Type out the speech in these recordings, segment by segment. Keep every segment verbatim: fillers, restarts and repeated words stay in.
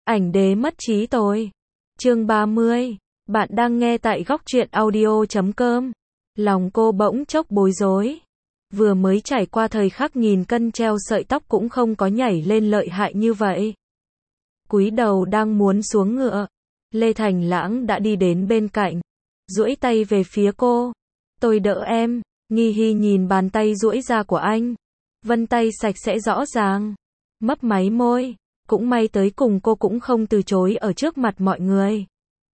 Ảnh đế mất trí tôi. Chương ba mươi. Bạn đang nghe tại góc truyện audio chấm com. Lòng cô bỗng chốc bối rối. Vừa mới trải qua thời khắc nghìn cân treo sợi tóc cũng không có nhảy lên lợi hại như vậy. Cúi đầu đang muốn xuống ngựa, Lê Thành Lãng đã đi đến bên cạnh, duỗi tay về phía cô. Tôi đỡ em. Nghi Hy nhìn bàn tay duỗi ra của anh, vân tay sạch sẽ rõ ràng, mấp máy môi. Cũng may tới cùng cô cũng không từ chối ở trước mặt mọi người.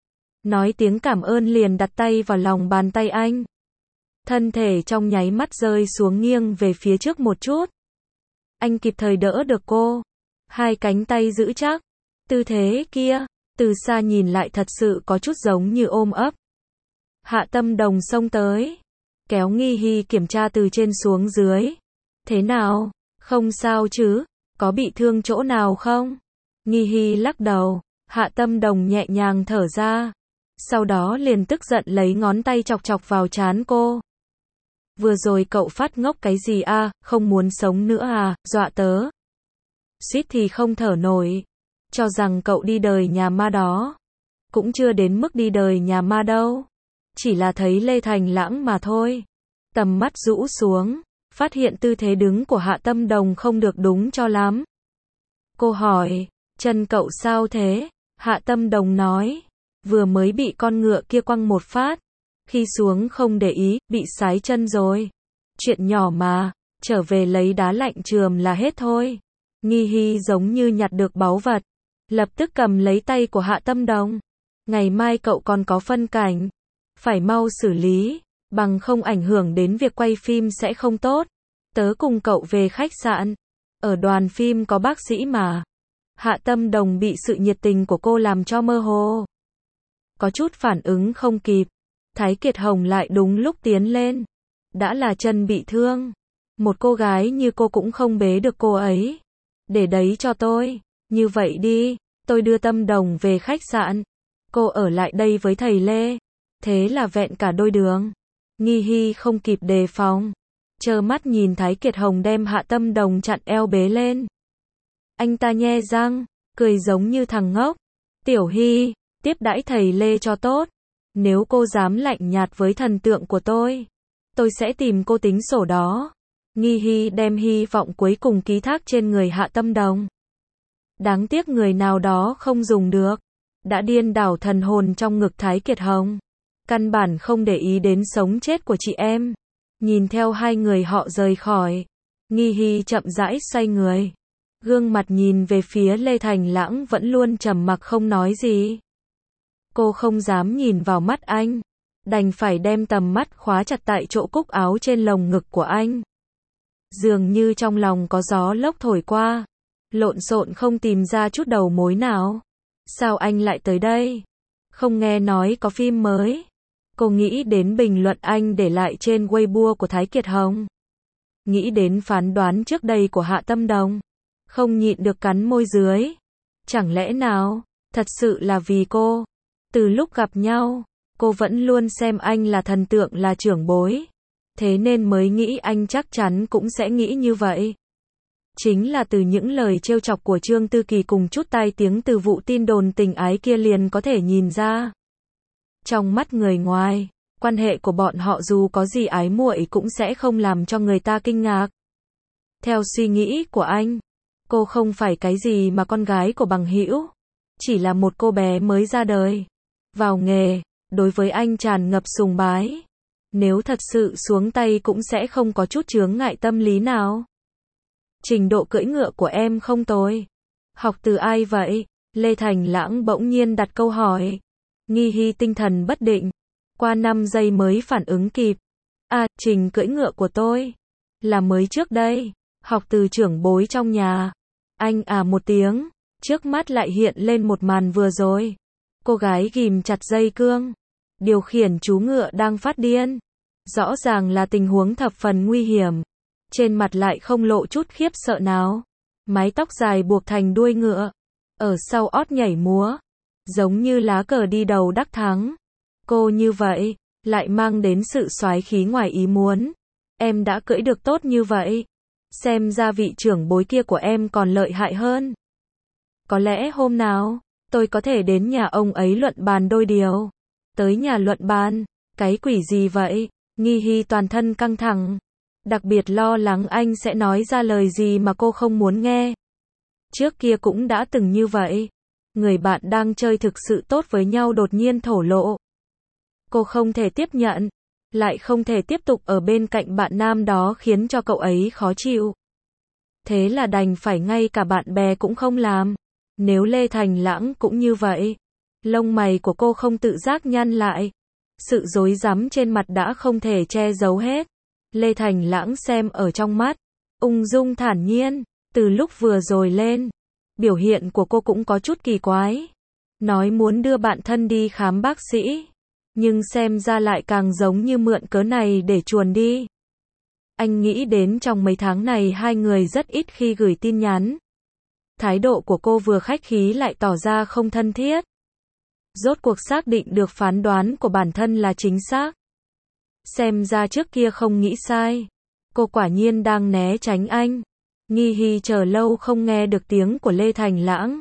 Nói tiếng cảm ơn liền đặt tay vào lòng bàn tay anh. Thân thể trong nháy mắt rơi xuống nghiêng về phía trước một chút. Anh kịp thời đỡ được cô. Hai cánh tay giữ chắc. Tư thế kia, từ xa nhìn lại thật sự có chút giống như ôm ấp. Hạ Tâm Đồng xông tới, kéo Nghi Hy kiểm tra từ trên xuống dưới. Thế nào? Không sao chứ? Có bị thương chỗ nào không? Nghi Hy lắc đầu. Hạ Tâm Đồng nhẹ nhàng thở ra. Sau đó liền tức giận lấy ngón tay chọc chọc vào trán cô. Vừa rồi cậu phát ngốc cái gì à, không muốn sống nữa à, dọa tớ. Suýt thì không thở nổi. Cho rằng cậu đi đời nhà ma đó. Cũng chưa đến mức đi đời nhà ma đâu. Chỉ là thấy Lê Thành Lãng mà thôi. Tầm mắt rũ xuống, phát hiện tư thế đứng của Hạ Tâm Đồng không được đúng cho lắm. Cô hỏi, chân cậu sao thế? Hạ Tâm Đồng nói, vừa mới bị con ngựa kia quăng một phát. Khi xuống không để ý, bị sái chân rồi. Chuyện nhỏ mà, trở về lấy đá lạnh chườm là hết thôi. Nghi Hy giống như nhặt được báu vật. Lập tức cầm lấy tay của Hạ Tâm Đồng. Ngày mai cậu còn có phân cảnh. Phải mau xử lý, bằng không ảnh hưởng đến việc quay phim sẽ không tốt. Tớ cùng cậu về khách sạn. Ở đoàn phim có bác sĩ mà. Hạ Tâm Đồng bị sự nhiệt tình của cô làm cho mơ hồ. Có chút phản ứng không kịp. Thái Kiệt Hồng lại đúng lúc tiến lên. Đã là chân bị thương. Một cô gái như cô cũng không bế được cô ấy. Để đấy cho tôi. Như vậy đi, tôi đưa Tâm Đồng về khách sạn. Cô ở lại đây với thầy Lê. Thế là vẹn cả đôi đường. Nghi Hy không kịp đề phòng. Trơ mắt nhìn Thái Kiệt Hồng đem Hạ Tâm Đồng chặn eo bế lên. Anh ta nhe răng, cười giống như thằng ngốc. Tiểu Hy, tiếp đãi thầy Lê cho tốt. Nếu cô dám lạnh nhạt với thần tượng của tôi, tôi sẽ tìm cô tính sổ đó. Nghi Hy đem hy vọng cuối cùng ký thác trên người Hạ Tâm Đồng. Đáng tiếc người nào đó không dùng được. Đã điên đảo thần hồn trong ngực Thái Kiệt Hồng. Căn bản không để ý đến sống chết của chị em. Nhìn theo hai người họ rời khỏi. Nghi Hy chậm rãi xoay người. Gương mặt nhìn về phía Lê Thành Lãng vẫn luôn trầm mặc không nói gì. Cô không dám nhìn vào mắt anh. Đành phải đem tầm mắt khóa chặt tại chỗ cúc áo trên lồng ngực của anh. Dường như trong lòng có gió lốc thổi qua. Lộn xộn không tìm ra chút đầu mối nào. Sao anh lại tới đây? Không nghe nói có phim mới. Cô nghĩ đến bình luận anh để lại trên Weibo của Thái Kiệt Hồng. Nghĩ đến phán đoán trước đây của Hạ Tâm Đồng. Không nhịn được cắn môi dưới. Chẳng lẽ nào, thật sự là vì cô. Từ lúc gặp nhau, cô vẫn luôn xem anh là thần tượng, là trưởng bối. Thế nên mới nghĩ anh chắc chắn cũng sẽ nghĩ như vậy. Chính là từ những lời trêu chọc của Trương Tư Kỳ cùng chút tai tiếng từ vụ tin đồn tình ái kia liền có thể nhìn ra. Trong mắt người ngoài, quan hệ của bọn họ dù có gì ái muội cũng sẽ không làm cho người ta kinh ngạc. Theo suy nghĩ của anh, cô không phải cái gì mà con gái của bằng hữu, chỉ là một cô bé mới ra đời, vào nghề, đối với anh tràn ngập sùng bái. Nếu thật sự xuống tay cũng sẽ không có chút chướng ngại tâm lý nào. Trình độ cưỡi ngựa của em không tồi. Học từ ai vậy? Lê Thành Lãng bỗng nhiên đặt câu hỏi. Nghi Hy tinh thần bất định. Qua năm giây mới phản ứng kịp. À, trình cưỡi ngựa của tôi. Là mới trước đây. Học từ trưởng bối trong nhà. Anh à một tiếng. Trước mắt lại hiện lên một màn vừa rồi. Cô gái ghìm chặt dây cương. Điều khiển chú ngựa đang phát điên. Rõ ràng là tình huống thập phần nguy hiểm. Trên mặt lại không lộ chút khiếp sợ nào. Mái tóc dài buộc thành đuôi ngựa. Ở sau ót nhảy múa. Giống như lá cờ đi đầu đắc thắng. Cô như vậy, lại mang đến sự soái khí ngoài ý muốn. Em đã cưỡi được tốt như vậy. Xem ra vị trưởng bối kia của em còn lợi hại hơn. Có lẽ hôm nào, tôi có thể đến nhà ông ấy luận bàn đôi điều. Tới nhà luận bàn, cái quỷ gì vậy? Nghi Hy toàn thân căng thẳng. Đặc biệt lo lắng anh sẽ nói ra lời gì mà cô không muốn nghe. Trước kia cũng đã từng như vậy. Người bạn đang chơi thực sự tốt với nhau đột nhiên thổ lộ. Cô không thể tiếp nhận, lại không thể tiếp tục ở bên cạnh bạn nam đó khiến cho cậu ấy khó chịu. Thế là đành phải ngay cả bạn bè cũng không làm. Nếu Lê Thành Lãng cũng như vậy. Lông mày của cô không tự giác nhăn lại. Sự rối rắm trên mặt đã không thể che giấu hết. Lê Thành Lãng xem ở trong mắt. Ung dung thản nhiên. Từ lúc vừa rồi lên, biểu hiện của cô cũng có chút kỳ quái. Nói muốn đưa bạn thân đi khám bác sĩ. Nhưng xem ra lại càng giống như mượn cớ này để chuồn đi. Anh nghĩ đến trong mấy tháng này hai người rất ít khi gửi tin nhắn. Thái độ của cô vừa khách khí lại tỏ ra không thân thiết. Rốt cuộc xác định được phán đoán của bản thân là chính xác. Xem ra trước kia không nghĩ sai. Cô quả nhiên đang né tránh anh. Nghi Hy chờ lâu không nghe được tiếng của Lê Thành Lãng.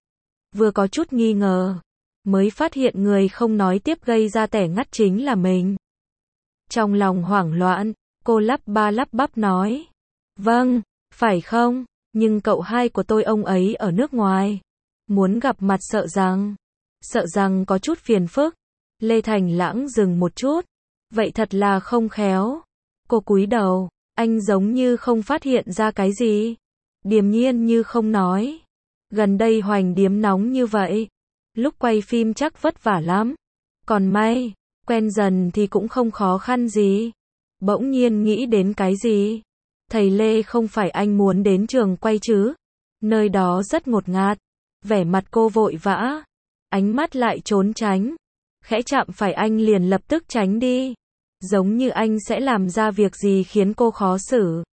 Vừa có chút nghi ngờ, mới phát hiện người không nói tiếp gây ra tẻ ngắt chính là mình. Trong lòng hoảng loạn, cô lắp ba lắp bắp nói. Vâng, phải không, nhưng cậu hai của tôi ông ấy ở nước ngoài. Muốn gặp mặt sợ rằng, sợ rằng có chút phiền phức. Lê Thành Lãng dừng một chút. Vậy thật là không khéo. Cô cúi đầu, anh giống như không phát hiện ra cái gì. Điềm nhiên như không nói. Gần đây Hoành Điếm nóng như vậy. Lúc quay phim chắc vất vả lắm. Còn may, quen dần thì cũng không khó khăn gì. Bỗng nhiên nghĩ đến cái gì? Thầy Lê không phải anh muốn đến trường quay chứ? Nơi đó rất ngột ngạt. Vẻ mặt cô vội vã. Ánh mắt lại trốn tránh. Khẽ chạm phải anh liền lập tức tránh đi. Giống như anh sẽ làm ra việc gì khiến cô khó xử.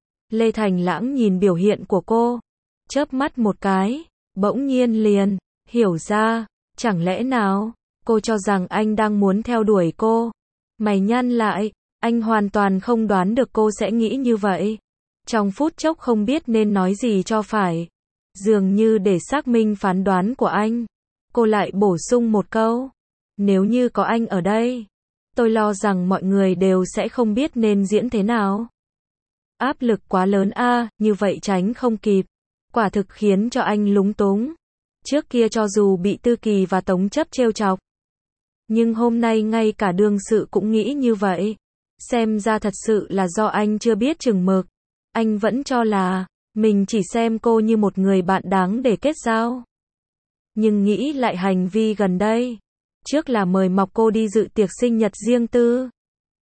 Lê Thành Lãng nhìn biểu hiện của cô. Chớp mắt một cái. Bỗng nhiên liền. Hiểu ra. Chẳng lẽ nào, cô cho rằng anh đang muốn theo đuổi cô. Mày nhăn lại. Anh hoàn toàn không đoán được cô sẽ nghĩ như vậy. Trong phút chốc không biết nên nói gì cho phải. Dường như để xác minh phán đoán của anh. Cô lại bổ sung một câu. Nếu như có anh ở đây, tôi lo rằng mọi người đều sẽ không biết nên diễn thế nào. Áp lực quá lớn a, à, như vậy tránh không kịp. Quả thực khiến cho anh lúng túng. Trước kia cho dù bị Tư Kỳ và Tống Chấp trêu chọc. Nhưng hôm nay ngay cả đương sự cũng nghĩ như vậy. Xem ra thật sự là do anh chưa biết chừng mực. Anh vẫn cho là, mình chỉ xem cô như một người bạn đáng để kết giao. Nhưng nghĩ lại hành vi gần đây. Trước là mời mọc cô đi dự tiệc sinh nhật riêng tư.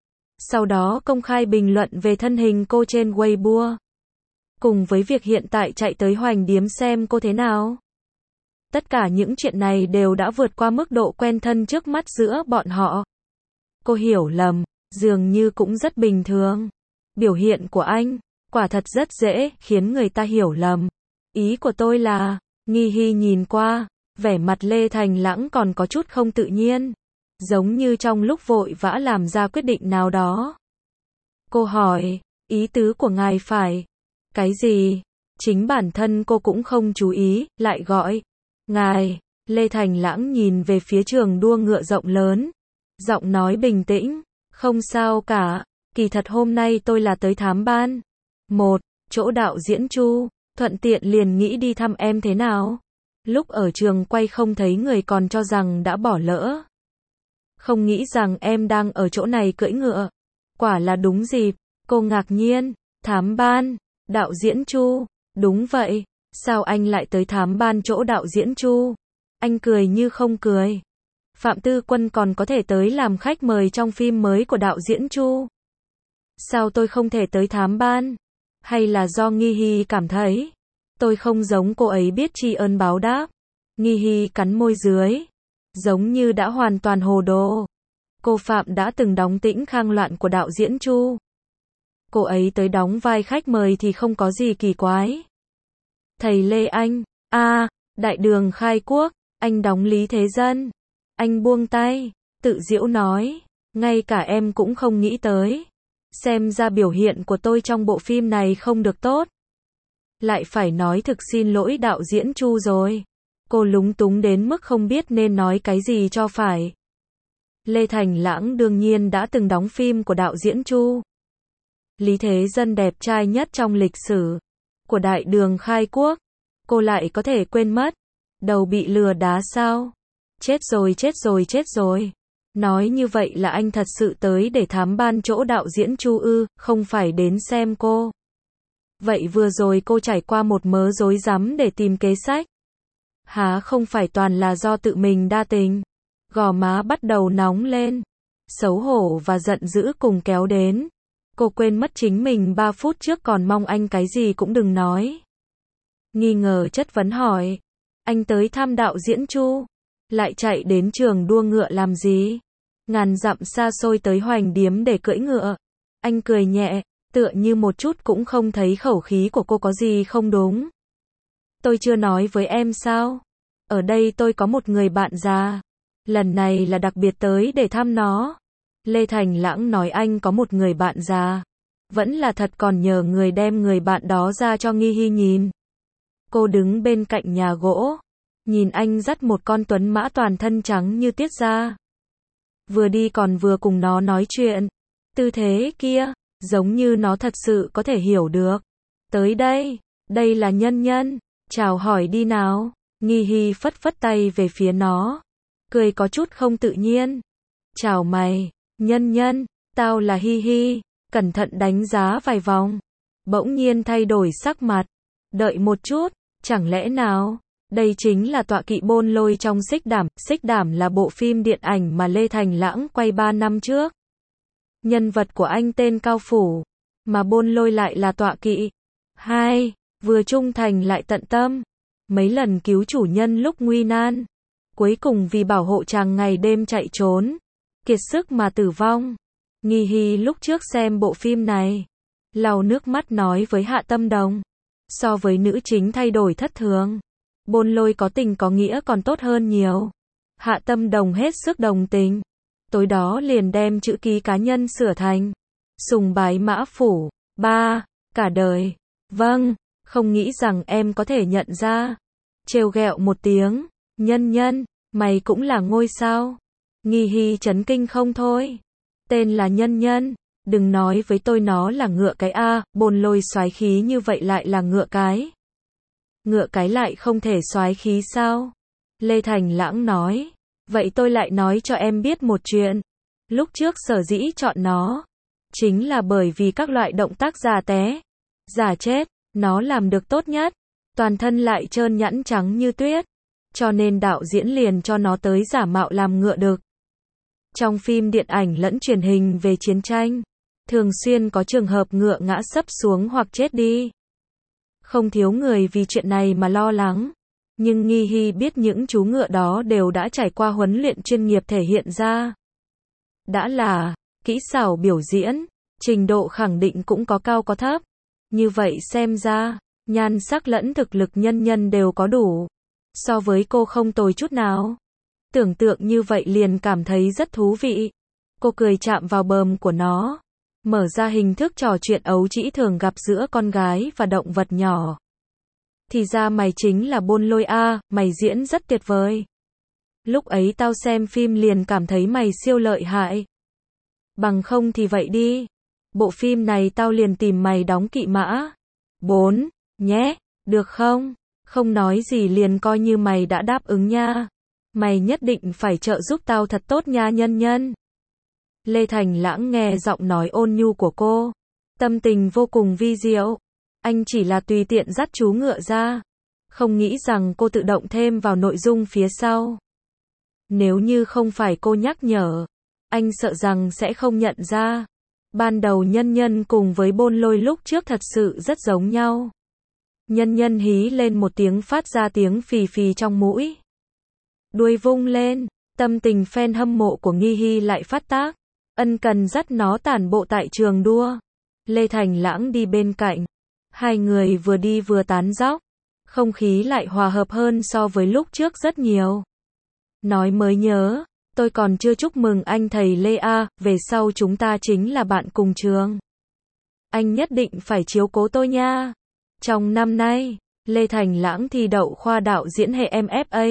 Sau đó công khai bình luận về thân hình cô trên Weibo. Cùng với việc hiện tại chạy tới Hoành Điếm xem cô thế nào. Tất cả những chuyện này đều đã vượt qua mức độ quen thân trước mắt giữa bọn họ. Cô hiểu lầm, dường như cũng rất bình thường. Biểu hiện của anh, quả thật rất dễ khiến người ta hiểu lầm. Ý của tôi là, Nghi Hy nhìn qua, vẻ mặt Lê Thành Lãng còn có chút không tự nhiên. Giống như trong lúc vội vã làm ra quyết định nào đó. Cô hỏi, ý tứ của ngài phải. Cái gì? Chính bản thân cô cũng không chú ý, lại gọi. Ngài, Lê Thành Lãng nhìn về phía trường đua ngựa rộng lớn. Giọng nói bình tĩnh, không sao cả, kỳ thật hôm nay tôi là tới thám ban. Một, chỗ đạo diễn Chu, thuận tiện liền nghĩ đi thăm em thế nào. Lúc ở trường quay không thấy người còn cho rằng đã bỏ lỡ. Không nghĩ rằng em đang ở chỗ này cưỡi ngựa. Quả là đúng dịp, cô ngạc nhiên, thám ban, đạo diễn Chu, đúng vậy, sao anh lại tới thám ban chỗ đạo diễn Chu? Anh cười như không cười. Phạm Tư Quân còn có thể tới làm khách mời trong phim mới của đạo diễn Chu. Sao tôi không thể tới thám ban? Hay là do Nghi Hy cảm thấy tôi không giống cô ấy biết tri ân báo đáp? Nghi Hy cắn môi dưới, giống như đã hoàn toàn hồ đồ. Cô Phạm đã từng đóng Tĩnh Khang Loạn của đạo diễn Chu. Cô ấy tới đóng vai khách mời thì không có gì kỳ quái. Thầy Lê anh, a, à, đại đường khai quốc, anh đóng Lý Thế Dân. Anh buông tay, tự giễu nói, ngay cả em cũng không nghĩ tới. Xem ra biểu hiện của tôi trong bộ phim này không được tốt. Lại phải nói thực xin lỗi đạo diễn Chu rồi. Cô lúng túng đến mức không biết nên nói cái gì cho phải. Lê Thành Lãng đương nhiên đã từng đóng phim của đạo diễn Chu Lý Thế Dân đẹp trai nhất trong lịch sử của Đại Đường khai quốc. Cô lại có thể quên mất. Đầu bị lừa đá sao? Chết rồi chết rồi chết rồi. Nói như vậy là anh thật sự tới để thám ban chỗ đạo diễn Chu ư, không phải đến xem cô. Vậy vừa rồi cô trải qua một mớ rối rắm để tìm kế sách. Há không phải toàn là do tự mình đa tình. Gò má bắt đầu nóng lên. Xấu hổ và giận dữ cùng kéo đến. Cô quên mất chính mình ba phút trước còn mong anh cái gì cũng đừng nói. Nghi ngờ chất vấn hỏi. Anh tới thăm đạo diễn Chu, lại chạy đến trường đua ngựa làm gì? Ngàn dặm xa xôi tới Hoành Điếm để cưỡi ngựa. Anh cười nhẹ, tựa như một chút cũng không thấy khẩu khí của cô có gì không đúng. Tôi chưa nói với em sao? Ở đây tôi có một người bạn già. Lần này là đặc biệt tới để thăm nó. Lê Thành Lãng nói anh có một người bạn già. Vẫn là thật, còn nhờ người đem người bạn đó ra cho Nghi Hy nhìn. Cô đứng bên cạnh nhà gỗ. Nhìn anh dắt một con tuấn mã toàn thân trắng như tiết ra. Vừa đi còn vừa cùng nó nói chuyện. Tư thế kia, giống như nó thật sự có thể hiểu được. Tới đây, đây là Nhân Nhân. Chào hỏi đi nào. Nghi Hy phất phất tay về phía nó. Cười có chút không tự nhiên. Chào mày, Nhân Nhân, tao là Hy Hy. Cẩn thận đánh giá vài vòng. Bỗng nhiên thay đổi sắc mặt. Đợi một chút, chẳng lẽ nào? Đây chính là tọa kỵ Bôn Lôi trong Xích Đảm. Xích Đảm là bộ phim điện ảnh mà Lê Thành Lãng quay ba năm trước. Nhân vật của anh tên Cao Phủ, mà Bôn Lôi lại là tọa kỵ. Hai, vừa trung thành lại tận tâm. Mấy lần cứu chủ nhân lúc nguy nan. Cuối cùng vì bảo hộ chàng ngày đêm chạy trốn. Kiệt sức mà tử vong. Nghi Hy lúc trước xem bộ phim này. Lau nước mắt nói với Hạ Tâm Đồng. So với nữ chính thay đổi thất thường. Bôn Lôi có tình có nghĩa còn tốt hơn nhiều. Hạ Tâm Đồng hết sức đồng tình. Tối đó liền đem chữ ký cá nhân sửa thành sùng bái Mã Phủ. Ba, cả đời. Vâng, không nghĩ rằng em có thể nhận ra. Trêu ghẹo một tiếng. Nhân Nhân, mày cũng là ngôi sao. Nghi Hy chấn kinh không thôi. Tên là Nhân Nhân. Đừng nói với tôi nó là ngựa cái a, Bôn Lôi soái khí như vậy lại là ngựa cái. Ngựa cái lại không thể soái khí sao? Lê Thành Lãng nói. Vậy tôi lại nói cho em biết một chuyện. Lúc trước sở dĩ chọn nó, chính là bởi vì các loại động tác giả té, giả chết, nó làm được tốt nhất. Toàn thân lại trơn nhẵn trắng như tuyết. Cho nên đạo diễn liền cho nó tới giả mạo làm ngựa đực. Trong phim điện ảnh lẫn truyền hình về chiến tranh, thường xuyên có trường hợp ngựa ngã sấp xuống hoặc chết đi. Không thiếu người vì chuyện này mà lo lắng. Nhưng Nghi Hy biết những chú ngựa đó đều đã trải qua huấn luyện chuyên nghiệp thể hiện ra. Đã là kỹ xảo biểu diễn, trình độ khẳng định cũng có cao có thấp. Như vậy xem ra, nhan sắc lẫn thực lực Nhân Nhân đều có đủ. So với cô không tồi chút nào. Tưởng tượng như vậy liền cảm thấy rất thú vị. Cô cười chạm vào bờm của nó. Mở ra hình thức trò chuyện ấu trĩ thường gặp giữa con gái và động vật nhỏ. Thì ra mày chính là Bôn Lôi a, mày diễn rất tuyệt vời. Lúc ấy tao xem phim liền cảm thấy mày siêu lợi hại. Bằng không thì vậy đi. Bộ phim này tao liền tìm mày đóng kỵ mã. Bốn, nhé, được không? Không nói gì liền coi như mày đã đáp ứng nha. Mày nhất định phải trợ giúp tao thật tốt nha Nhân Nhân. Lê Thành Lãng nghe giọng nói ôn nhu của cô. Tâm tình vô cùng vi diệu. Anh chỉ là tùy tiện dắt chú ngựa ra. Không nghĩ rằng cô tự động thêm vào nội dung phía sau. Nếu như không phải cô nhắc nhở, anh sợ rằng sẽ không nhận ra. Ban đầu Nhân Nhân cùng với Bôn Lôi lúc trước thật sự rất giống nhau. Nhân Nhân hí lên một tiếng phát ra tiếng phì phì trong mũi. Đuôi vung lên, tâm tình fan hâm mộ của Nghi Hy lại phát tác. Ân cần dắt nó tản bộ tại trường đua. Lê Thành Lãng đi bên cạnh. Hai người vừa đi vừa tán dóc. Không khí lại hòa hợp hơn so với lúc trước rất nhiều. Nói mới nhớ, tôi còn chưa chúc mừng anh thầy Lê A, về sau chúng ta chính là bạn cùng trường. Anh nhất định phải chiếu cố tôi nha. Trong năm nay, Lê Thành Lãng thi đậu khoa đạo diễn hệ em ép a.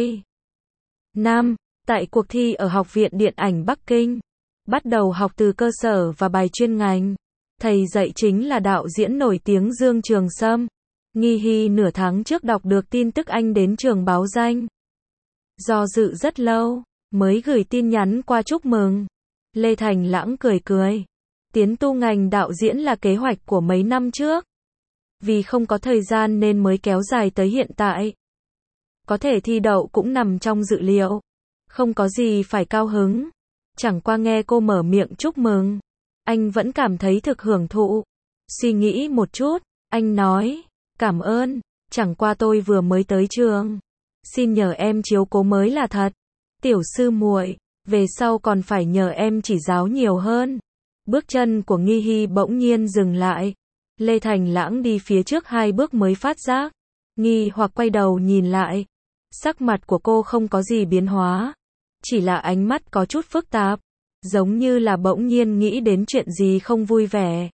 năm. Tại cuộc thi ở Học viện Điện ảnh Bắc Kinh. Bắt đầu học từ cơ sở và bài chuyên ngành. Thầy dạy chính là đạo diễn nổi tiếng Dương Trường Sâm. Nghi Hy nửa tháng trước đọc được tin tức anh đến trường báo danh. Do dự rất lâu, mới gửi tin nhắn qua chúc mừng. Lê Thành Lãng cười cười. Tiến tu ngành đạo diễn là kế hoạch của mấy năm trước. Vì không có thời gian nên mới kéo dài tới hiện tại. Có thể thi đậu cũng nằm trong dự liệu. Không có gì phải cao hứng. Chẳng qua nghe cô mở miệng chúc mừng. Anh vẫn cảm thấy thực hưởng thụ. Suy nghĩ một chút, anh nói, cảm ơn, chẳng qua tôi vừa mới tới trường. Xin nhờ em chiếu cố mới là thật. Tiểu sư muội, về sau còn phải nhờ em chỉ giáo nhiều hơn. Bước chân của Nghi Hy bỗng nhiên dừng lại. Lê Thành Lãng đi phía trước hai bước mới phát giác. Nghi hoặc quay đầu nhìn lại. Sắc mặt của cô không có gì biến hóa. Chỉ là ánh mắt có chút phức tạp. Giống như là bỗng nhiên nghĩ đến chuyện gì không vui vẻ.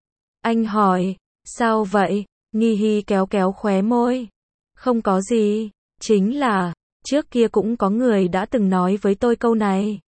Anh hỏi, sao vậy? Nghi Hy kéo kéo khóe môi. Không có gì, chính là, trước kia cũng có người đã từng nói với tôi câu này.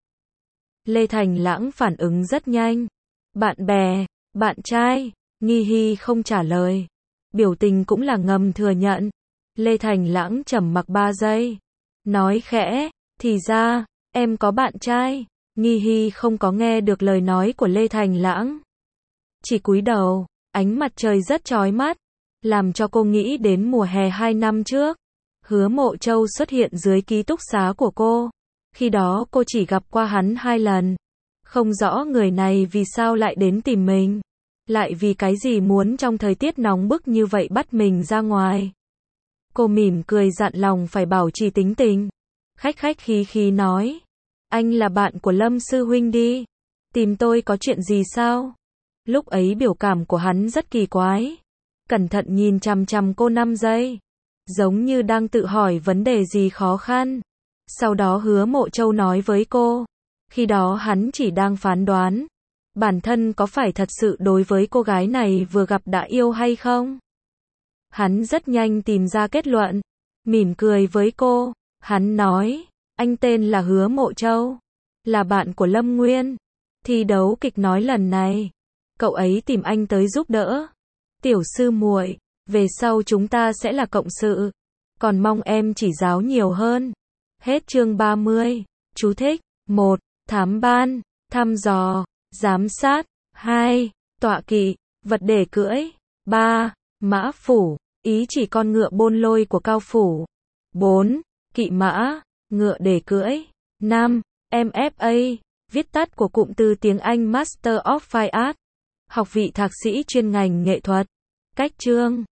Lê Thành Lãng phản ứng rất nhanh. Bạn bè, bạn trai, Nghi Hy không trả lời. Biểu tình cũng là ngầm thừa nhận. Lê Thành Lãng trầm mặc ba giây. Nói khẽ, thì ra, em có bạn trai. Nghi Hy không có nghe được lời nói của Lê Thành Lãng. Chỉ cúi đầu, ánh mặt trời rất chói mắt. Làm cho cô nghĩ đến mùa hè hai năm trước. Hứa Mộ Châu xuất hiện dưới ký túc xá của cô. Khi đó cô chỉ gặp qua hắn hai lần. Không rõ người này vì sao lại đến tìm mình. Lại vì cái gì muốn trong thời tiết nóng bức như vậy bắt mình ra ngoài. Cô mỉm cười dặn lòng phải bảo trì tính tình. Khách khách khí khí nói. Anh là bạn của Lâm sư huynh đi. Tìm tôi có chuyện gì sao? Lúc ấy biểu cảm của hắn rất kỳ quái. Cẩn thận nhìn chằm chằm cô năm giây. Giống như đang tự hỏi vấn đề gì khó khăn. Sau đó Hứa Mộ Châu nói với cô. Khi đó hắn chỉ đang phán đoán. Bản thân có phải thật sự đối với cô gái này vừa gặp đã yêu hay không? Hắn rất nhanh tìm ra kết luận. Mỉm cười với cô. Hắn nói. Anh tên là Hứa Mộ Châu. Là bạn của Lâm Nguyên. Thi đấu kịch nói lần này. Cậu ấy tìm anh tới giúp đỡ. Tiểu sư muội, về sau chúng ta sẽ là cộng sự. Còn mong em chỉ giáo nhiều hơn. Hết chương ba mươi. Chú thích. một. Thám ban. Thăm dò. Giám sát. hai. Tọa kỵ. Vật để cưỡi. ba. Mã phủ. Ý chỉ con ngựa bôn lôi của Cao Phủ. bốn. Kỵ mã. Ngựa để cưỡi. năm. em ép a. Viết tắt của cụm từ tiếng Anh Master of Fine Art. Học vị thạc sĩ chuyên ngành nghệ thuật. Cách chương